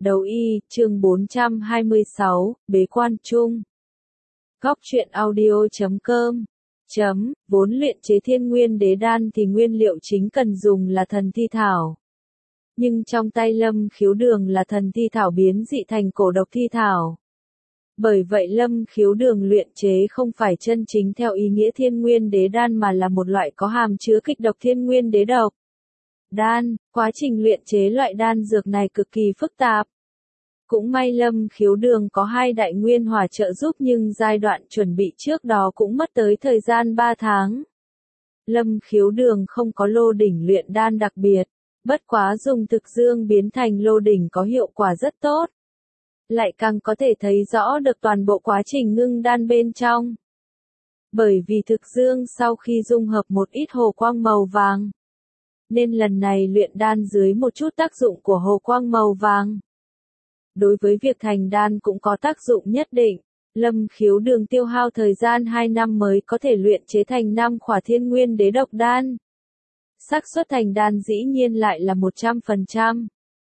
Đấu y, chương 426, bế quan chung. Góc truyện audio.com. Vốn luyện chế thiên nguyên đế đan thì nguyên liệu chính cần dùng là thần thi thảo. Nhưng trong tay Lâm Khiếu Đường là thần thi thảo biến dị thành cổ độc thi thảo. Bởi vậy Lâm Khiếu Đường luyện chế không phải chân chính theo ý nghĩa thiên nguyên đế đan mà là một loại có hàm chứa kịch độc thiên nguyên đế độc. Đan, quá trình luyện chế loại đan dược này cực kỳ phức tạp. Cũng may Lâm Khiếu Đường có hai đại nguyên hỏa trợ giúp nhưng giai đoạn chuẩn bị trước đó cũng mất tới thời gian 3 tháng. Lâm Khiếu Đường không có lô đỉnh luyện đan đặc biệt, bất quá dùng thực dương biến thành lô đỉnh có hiệu quả rất tốt. Lại càng có thể thấy rõ được toàn bộ quá trình ngưng đan bên trong. Bởi vì thực dương sau khi dung hợp một ít hồ quang màu vàng, nên lần này luyện đan dưới một chút tác dụng của hồ quang màu vàng. Đối với việc thành đan cũng có tác dụng nhất định. Lâm Khiếu Đường tiêu hao thời gian 2 năm mới có thể luyện chế thành 5 khỏa thiên nguyên đế độc đan. Xác suất thành đan dĩ nhiên lại là 100%.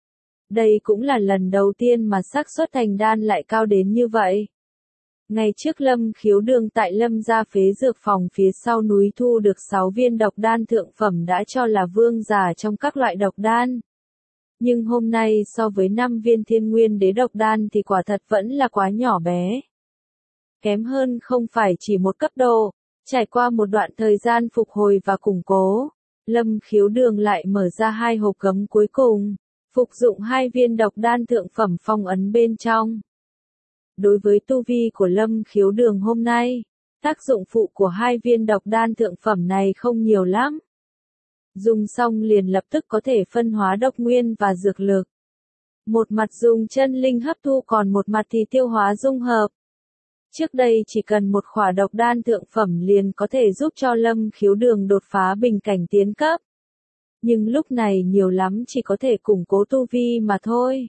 Đây cũng là lần đầu tiên mà xác suất thành đan lại cao đến như vậy. Ngày trước Lâm Khiếu Đường tại Lâm gia phế dược phòng phía sau núi thu được 6 viên độc đan thượng phẩm đã cho là vương giả trong các loại độc đan. Nhưng hôm nay so với 5 viên thiên nguyên đế độc đan thì quả thật vẫn là quá nhỏ bé. Kém hơn không phải chỉ một cấp độ, trải qua một đoạn thời gian phục hồi và củng cố, Lâm Khiếu Đường lại mở ra 2 hộp gấm cuối cùng, phục dụng 2 viên độc đan thượng phẩm phong ấn bên trong. Đối với tu vi của Lâm Khiếu Đường hôm nay, tác dụng phụ của 2 viên độc đan thượng phẩm này không nhiều lắm. Dùng xong liền lập tức có thể phân hóa độc nguyên và dược lực. Một mặt dùng chân linh hấp thu còn một mặt thì tiêu hóa dung hợp. Trước đây chỉ cần một khỏa độc đan thượng phẩm liền có thể giúp cho Lâm Khiếu Đường đột phá bình cảnh tiến cấp. Nhưng lúc này nhiều lắm chỉ có thể củng cố tu vi mà thôi.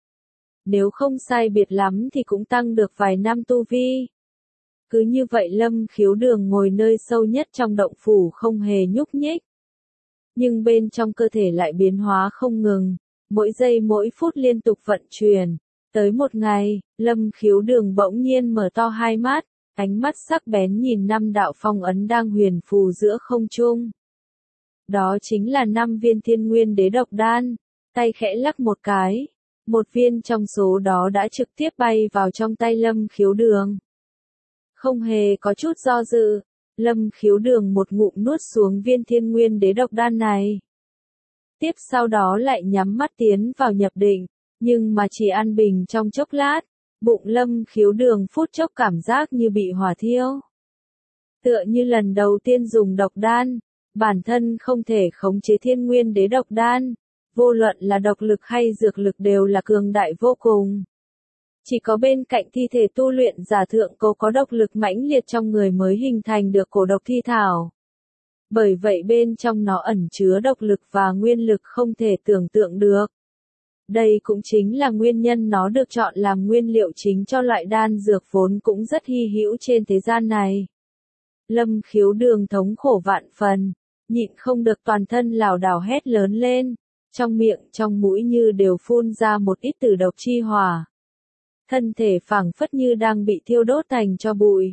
Nếu không sai biệt lắm thì cũng tăng được vài năm tu vi. Cứ như vậy Lâm Khiếu Đường ngồi nơi sâu nhất trong động phủ không hề nhúc nhích. Nhưng bên trong cơ thể lại biến hóa không ngừng, mỗi giây mỗi phút liên tục vận chuyển. Tới một ngày, Lâm Khiếu Đường bỗng nhiên mở to hai mắt, ánh mắt sắc bén nhìn 5 đạo phong ấn đang huyền phù giữa không trung. Đó chính là 5 viên thiên nguyên đế độc đan, tay khẽ lắc một cái. Một viên trong số đó đã trực tiếp bay vào trong tay Lâm Khiếu Đường. Không hề có chút do dự, Lâm Khiếu Đường một ngụm nuốt xuống viên thiên nguyên đế độc đan này. Tiếp sau đó lại nhắm mắt tiến vào nhập định, nhưng mà chỉ an bình trong chốc lát, bụng Lâm Khiếu Đường phút chốc cảm giác như bị hỏa thiêu. Tựa như lần đầu tiên dùng độc đan, bản thân không thể khống chế thiên nguyên đế độc đan. Vô luận là độc lực hay dược lực đều là cường đại vô cùng. Chỉ có bên cạnh thi thể tu luyện giả thượng cổ có độc lực mãnh liệt trong người mới hình thành được cổ độc thi thảo. Bởi vậy bên trong nó ẩn chứa độc lực và nguyên lực không thể tưởng tượng được. Đây cũng chính là nguyên nhân nó được chọn làm nguyên liệu chính cho loại đan dược vốn cũng rất hy hữu trên thế gian này. Lâm Khiếu Đường thống khổ vạn phần, nhịn không được toàn thân lảo đảo hét lớn lên. Trong miệng trong mũi như đều phun ra một ít tử độc chi hỏa. Thân thể phảng phất như đang bị thiêu đốt thành tro bụi.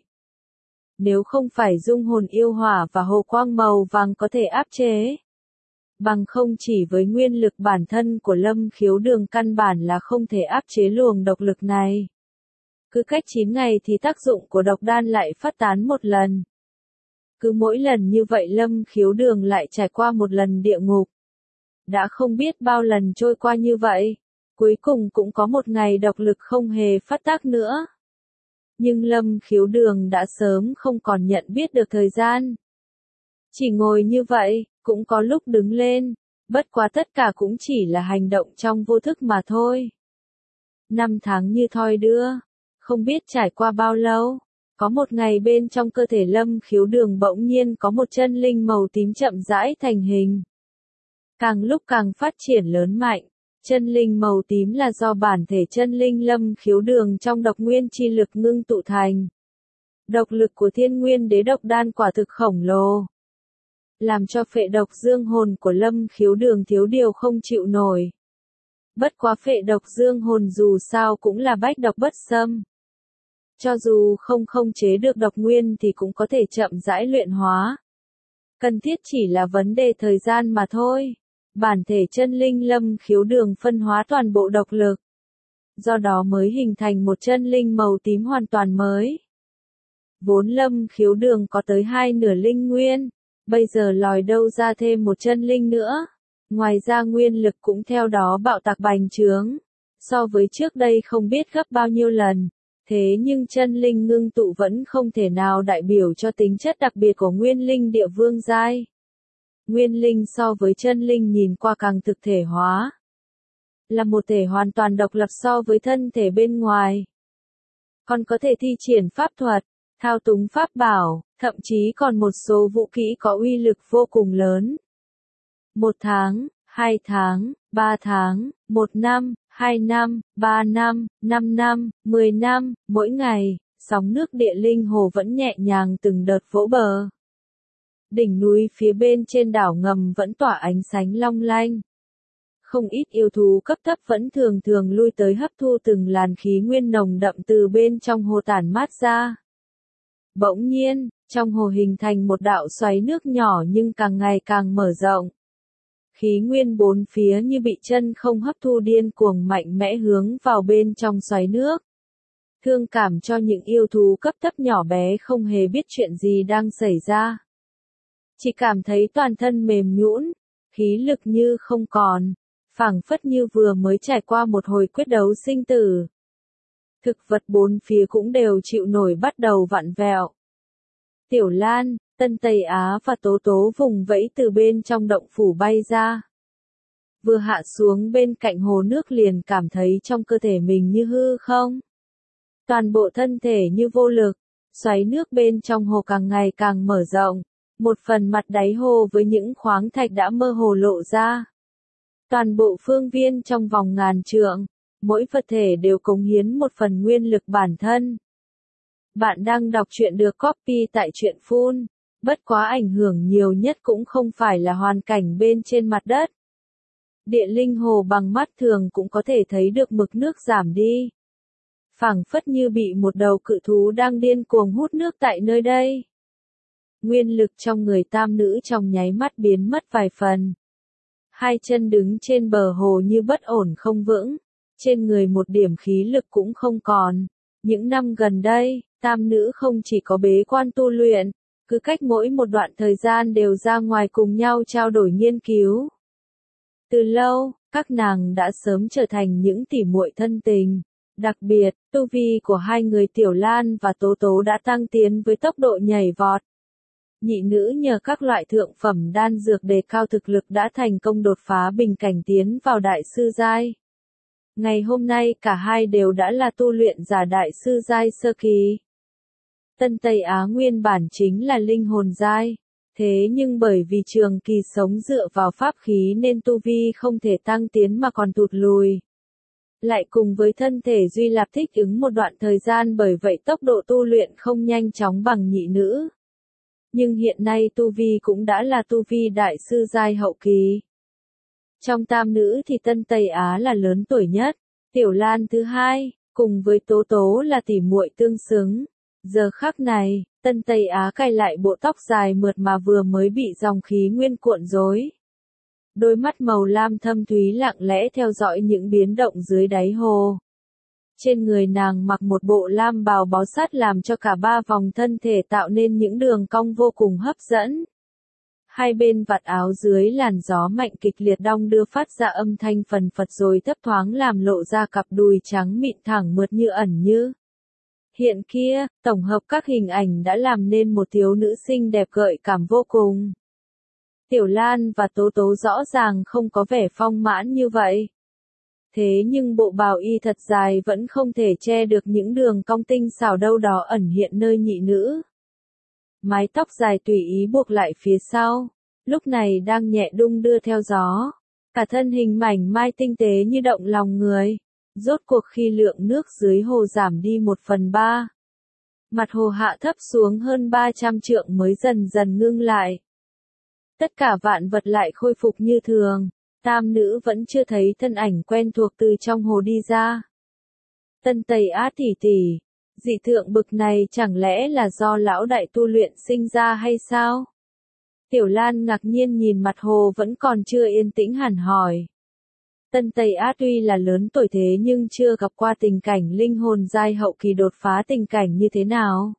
Nếu không phải dung hồn yêu hỏa và hồ quang màu vàng có thể áp chế. Bằng không chỉ với nguyên lực bản thân của Lâm Khiếu Đường căn bản là không thể áp chế luồng độc lực này. Cứ cách 9 ngày thì tác dụng của độc đan lại phát tán một lần. Cứ mỗi lần như vậy Lâm Khiếu Đường lại trải qua một lần địa ngục. Đã không biết bao lần trôi qua như vậy, cuối cùng cũng có một ngày độc lực không hề phát tác nữa. Nhưng Lâm Khiếu Đường đã sớm không còn nhận biết được thời gian. Chỉ ngồi như vậy, cũng có lúc đứng lên, bất quá tất cả cũng chỉ là hành động trong vô thức mà thôi. 5 tháng như thoi đưa, không biết trải qua bao lâu, có một ngày bên trong cơ thể Lâm Khiếu Đường bỗng nhiên có một chân linh màu tím chậm rãi thành hình. Càng lúc càng phát triển lớn mạnh, chân linh màu tím là do bản thể chân linh Lâm Khiếu Đường trong độc nguyên chi lực ngưng tụ thành. Độc lực của thiên nguyên đế độc đan quả thực khổng lồ. Làm cho phệ độc dương hồn của Lâm Khiếu Đường thiếu điều không chịu nổi. Bất quá phệ độc dương hồn dù sao cũng là bách độc bất xâm. Cho dù không chế được độc nguyên thì cũng có thể chậm rãi luyện hóa. Cần thiết chỉ là vấn đề thời gian mà thôi. Bản thể chân linh lâm khiếu đường phân hóa toàn bộ độc lực. Do đó mới hình thành một chân linh màu tím hoàn toàn mới. Vốn lâm khiếu đường có tới 2/2 linh nguyên, bây giờ lòi đâu ra thêm một chân linh nữa. Ngoài ra nguyên lực cũng theo đó bạo tạc bành trướng. So với trước đây không biết gấp bao nhiêu lần. Thế nhưng chân linh ngưng tụ vẫn không thể nào đại biểu cho tính chất đặc biệt của nguyên linh địa vương giai. Nguyên linh so với chân linh nhìn qua càng thực thể hóa. Là một thể hoàn toàn độc lập so với thân thể bên ngoài. Còn có thể thi triển pháp thuật, thao túng pháp bảo, thậm chí còn một số vũ kỹ có uy lực vô cùng lớn. 1 tháng, 2 tháng, 3 tháng, 1 năm, 2 năm, 3 năm, 5 năm, 10 năm, mỗi ngày, sóng nước địa linh hồ vẫn nhẹ nhàng từng đợt vỗ bờ. Đỉnh núi phía bên trên đảo ngầm vẫn tỏa ánh sáng long lanh. Không ít yêu thú cấp thấp vẫn thường lui tới hấp thu từng làn khí nguyên nồng đậm từ bên trong hồ tản mát ra. Bỗng nhiên, trong hồ hình thành một đạo xoáy nước nhỏ nhưng càng ngày càng mở rộng. Khí nguyên bốn phía như bị chân không hấp thu điên cuồng mạnh mẽ hướng vào bên trong xoáy nước. Thương cảm cho những yêu thú cấp thấp nhỏ bé không hề biết chuyện gì đang xảy ra. Chỉ cảm thấy toàn thân mềm nhũn, khí lực như không còn, phảng phất như vừa mới trải qua một hồi quyết đấu sinh tử. Thực vật bốn phía cũng đều chịu nổi bắt đầu vặn vẹo. Tiểu Lan, Tân Tây Á và Tố Tố vùng vẫy từ bên trong động phủ bay ra. Vừa hạ xuống bên cạnh hồ nước liền cảm thấy trong cơ thể mình như hư không. Toàn bộ thân thể như vô lực, xoáy nước bên trong hồ càng ngày càng mở rộng. Một phần mặt đáy hồ với những khoáng thạch đã mơ hồ lộ ra. Toàn bộ phương viên trong vòng ngàn trượng, mỗi vật thể đều cống hiến một phần nguyên lực bản thân. Bạn đang đọc truyện được copy tại truyện Phun, bất quá ảnh hưởng nhiều nhất cũng không phải là hoàn cảnh bên trên mặt đất. Địa linh hồ bằng mắt thường cũng có thể thấy được mực nước giảm đi. Phảng phất như bị một đầu cự thú đang điên cuồng hút nước tại nơi đây. Nguyên lực trong người tam nữ trong nháy mắt biến mất vài phần. Hai chân đứng trên bờ hồ như bất ổn không vững, trên người một điểm khí lực cũng không còn. Những năm gần đây, tam nữ không chỉ có bế quan tu luyện, cứ cách mỗi một đoạn thời gian đều ra ngoài cùng nhau trao đổi nghiên cứu. Từ lâu, các nàng đã sớm trở thành những tỉ muội thân tình. Đặc biệt, tu vi của hai người Tiểu Lan và Tố Tố đã tăng tiến với tốc độ nhảy vọt. Nhị nữ nhờ các loại thượng phẩm đan dược đề cao thực lực đã thành công đột phá bình cảnh tiến vào đại sư giai. Ngày hôm nay cả hai đều đã là tu luyện giả đại sư giai sơ kỳ. Tân Tây Á nguyên bản chính là linh hồn giai, thế nhưng bởi vì trường kỳ sống dựa vào pháp khí nên tu vi không thể tăng tiến mà còn tụt lùi. Lại cùng với thân thể Duy Lạp thích ứng một đoạn thời gian bởi vậy tốc độ tu luyện không nhanh chóng bằng nhị nữ. Nhưng hiện nay tu vi cũng đã là tu vi đại sư giai hậu kỳ. Trong tam nữ thì Tân Tây Á là lớn tuổi nhất, Tiểu Lan thứ hai, cùng với Tố Tố là tỉ muội tương xứng. Giờ khắc này, Tân Tây Á cài lại bộ tóc dài mượt mà vừa mới bị dòng khí nguyên cuộn rối. Đôi mắt màu lam thâm thúy lặng lẽ theo dõi những biến động dưới đáy hồ. Trên người nàng mặc một bộ lam bào bó sát làm cho cả ba vòng thân thể tạo nên những đường cong vô cùng hấp dẫn. Hai bên vạt áo dưới làn gió mạnh kịch liệt đong đưa phát ra âm thanh phần phật rồi thấp thoáng làm lộ ra cặp đùi trắng mịn thẳng mượt như ẩn như hiện kia, tổng hợp các hình ảnh đã làm nên một thiếu nữ xinh đẹp gợi cảm vô cùng. Tiểu Lan và Tố Tố rõ ràng không có vẻ phong mãn như vậy. Thế nhưng bộ bào y thật dài vẫn không thể che được những đường cong tinh xảo đâu đó ẩn hiện nơi nhị nữ. Mái tóc dài tùy ý buộc lại phía sau, lúc này đang nhẹ đung đưa theo gió. Cả thân hình mảnh mai tinh tế như động lòng người. Rốt cuộc khi lượng nước dưới hồ giảm đi 1/3. Mặt hồ hạ thấp xuống hơn 300 trượng mới dần dần ngưng lại. Tất cả vạn vật lại khôi phục như thường. Tam nữ vẫn chưa thấy thân ảnh quen thuộc từ trong hồ đi ra. Tân Tây Á tỷ tỷ, dị tượng bực này chẳng lẽ là do lão đại tu luyện sinh ra hay sao? Tiểu Lan ngạc nhiên nhìn mặt hồ vẫn còn chưa yên tĩnh hẳn hỏi. Tân Tây Á tuy là lớn tuổi thế nhưng chưa gặp qua tình cảnh linh hồn giai hậu kỳ đột phá tình cảnh như thế nào.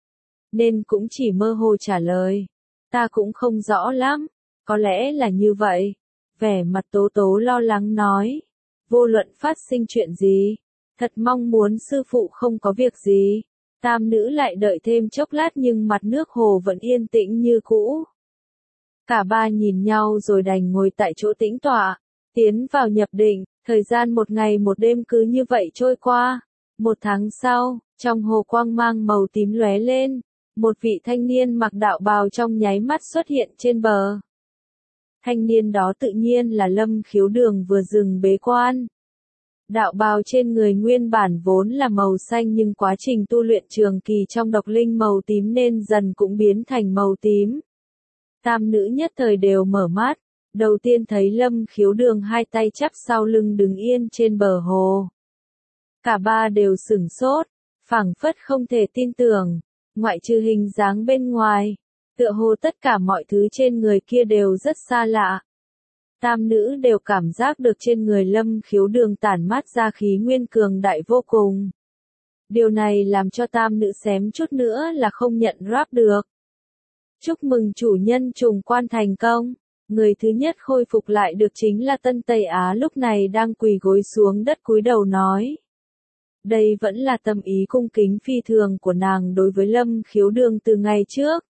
Nên cũng chỉ mơ hồ trả lời. Ta cũng không rõ lắm, có lẽ là như vậy. Vẻ mặt Tố Tố lo lắng nói. Vô luận phát sinh chuyện gì, thật mong muốn sư phụ không có việc gì. Tam nữ lại đợi thêm chốc lát nhưng mặt nước hồ vẫn yên tĩnh như cũ. Cả ba nhìn nhau rồi đành ngồi tại chỗ tĩnh tọa, tiến vào nhập định, thời gian 1 ngày 1 đêm cứ như vậy trôi qua. 1 tháng sau, trong hồ quang mang màu tím lóe lên, một vị thanh niên mặc đạo bào trong nháy mắt xuất hiện trên bờ. Thanh niên đó tự nhiên là Lâm Khiếu Đường vừa dừng bế quan. Đạo bào trên người nguyên bản vốn là màu xanh nhưng quá trình tu luyện trường kỳ trong độc linh màu tím nên dần cũng biến thành màu tím. Tam nữ nhất thời đều mở mắt, đầu tiên thấy Lâm Khiếu Đường hai tay chắp sau lưng đứng yên trên bờ hồ. Cả ba đều sửng sốt, phảng phất không thể tin tưởng, ngoại trừ hình dáng bên ngoài, tựa hồ tất cả mọi thứ trên người kia đều rất xa lạ. Tam nữ đều cảm giác được trên người Lâm Khiếu Đường tản mát ra khí nguyên cường đại vô cùng. Điều này làm cho tam nữ xém chút nữa là không nhận rap được. Chúc mừng chủ nhân trùng quan thành công. Người thứ nhất khôi phục lại được chính là Tân Tây Á lúc này đang quỳ gối xuống đất cúi đầu nói. Đây vẫn là tâm ý cung kính phi thường của nàng đối với Lâm Khiếu Đường từ ngày trước.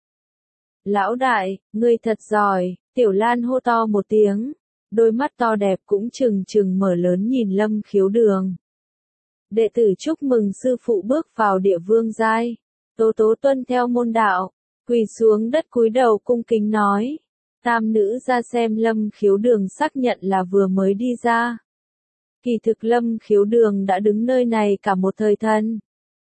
Lão đại, ngươi thật giỏi, Tiểu Lan hô to một tiếng, đôi mắt to đẹp cũng trừng trừng mở lớn nhìn Lâm Khiếu Đường. Đệ tử chúc mừng sư phụ bước vào địa vương giai. Tố Tố tuân theo môn đạo, quỳ xuống đất cúi đầu cung kính nói. Tam nữ ra xem Lâm Khiếu Đường xác nhận là vừa mới đi ra. Kỳ thực Lâm Khiếu Đường đã đứng nơi này cả một thời thân.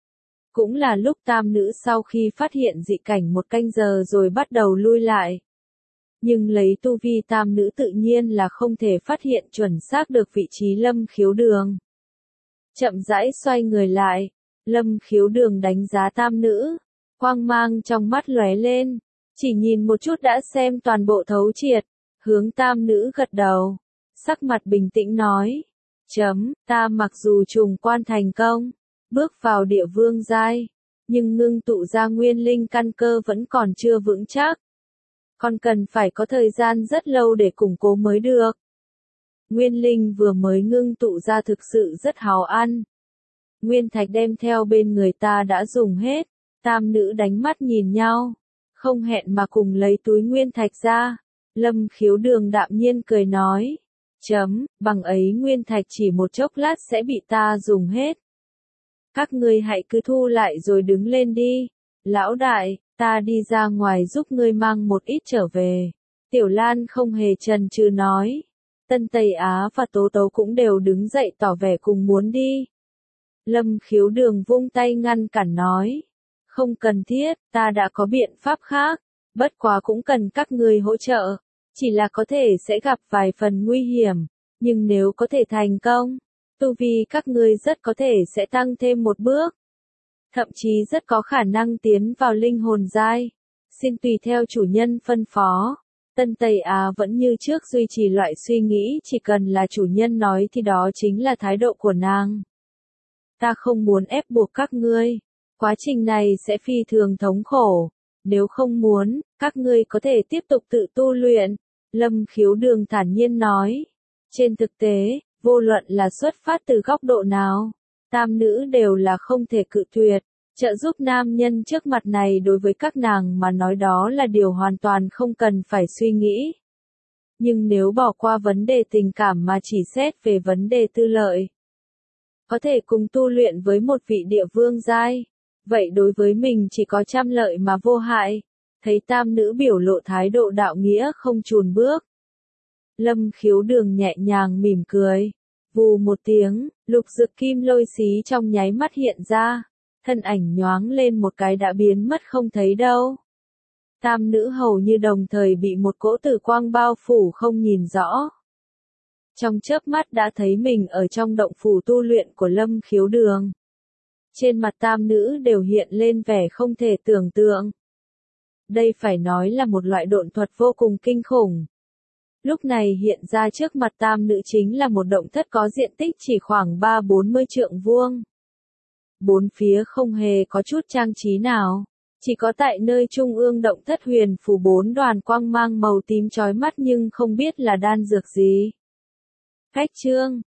Cũng là lúc tam nữ sau khi phát hiện dị cảnh 1 canh giờ rồi bắt đầu lui lại. Nhưng lấy tu vi tam nữ tự nhiên là không thể phát hiện chuẩn xác được vị trí Lâm Khiếu Đường. Chậm rãi xoay người lại, Lâm Khiếu Đường đánh giá tam nữ, quang mang trong mắt lóe lên, chỉ nhìn một chút đã xem toàn bộ thấu triệt, hướng tam nữ gật đầu, sắc mặt bình tĩnh nói. Ta mặc dù trùng quan thành công, bước vào địa vương giai, nhưng ngưng tụ ra nguyên linh căn cơ vẫn còn chưa vững chắc. Còn cần phải có thời gian rất lâu để củng cố mới được. Nguyên linh vừa mới ngưng tụ ra thực sự rất hào ăn. Nguyên thạch đem theo bên người ta đã dùng hết, tam nữ đánh mắt nhìn nhau, không hẹn mà cùng lấy túi nguyên thạch ra. Lâm Khiếu Đường đạm nhiên cười nói. Bằng ấy nguyên thạch chỉ một chốc lát sẽ bị ta dùng hết. Các ngươi hãy cứ thu lại rồi đứng lên đi. Lão đại, ta đi ra ngoài giúp ngươi mang một ít trở về. Tiểu Lan không hề chần chừ nói. Tân Tây Á và Tố Tố cũng đều đứng dậy tỏ vẻ cùng muốn đi. Lâm Khiếu Đường vung tay ngăn cản nói. Không cần thiết, ta đã có biện pháp khác, bất quá cũng cần các ngươi hỗ trợ. Chỉ là có thể sẽ gặp vài phần nguy hiểm, nhưng nếu có thể thành công, tu vi các ngươi rất có thể sẽ tăng thêm một bước. Thậm chí rất có khả năng tiến vào linh hồn giai. Xin tùy theo chủ nhân phân phó. Tân Tây Á vẫn như trước duy trì loại suy nghĩ chỉ cần là chủ nhân nói thì đó chính là thái độ của nàng. Ta không muốn ép buộc các ngươi. Quá trình này sẽ phi thường thống khổ. Nếu không muốn, các ngươi có thể tiếp tục tự tu luyện. Lâm Khiếu Đường thản nhiên nói. Trên thực tế, vô luận là xuất phát từ góc độ nào, tam nữ đều là không thể cự tuyệt. Trợ giúp nam nhân trước mặt này đối với các nàng mà nói đó là điều hoàn toàn không cần phải suy nghĩ. Nhưng nếu bỏ qua vấn đề tình cảm mà chỉ xét về vấn đề tư lợi, có thể cùng tu luyện với một vị địa vương giai, vậy đối với mình chỉ có trăm lợi mà vô hại. Thấy tam nữ biểu lộ thái độ đạo nghĩa không chùn bước. Lâm Khiếu Đường nhẹ nhàng mỉm cười. Vù một tiếng, lục dực kim lôi xí trong nháy mắt hiện ra. Thân ảnh nhoáng lên một cái đã biến mất không thấy đâu. Tam nữ hầu như đồng thời bị một cỗ tử quang bao phủ không nhìn rõ. Trong chớp mắt đã thấy mình ở trong động phủ tu luyện của Lâm Khiếu Đường. Trên mặt tam nữ đều hiện lên vẻ không thể tưởng tượng. Đây phải nói là một loại độn thuật vô cùng kinh khủng. Lúc này hiện ra trước mặt tam nữ chính là một động thất có diện tích chỉ khoảng 3-40 trượng vuông. Bốn phía không hề có chút trang trí nào. Chỉ có tại nơi trung ương động thất huyền phù 4 đoàn quang mang màu tím chói mắt nhưng không biết là đan dược gì. Khách chương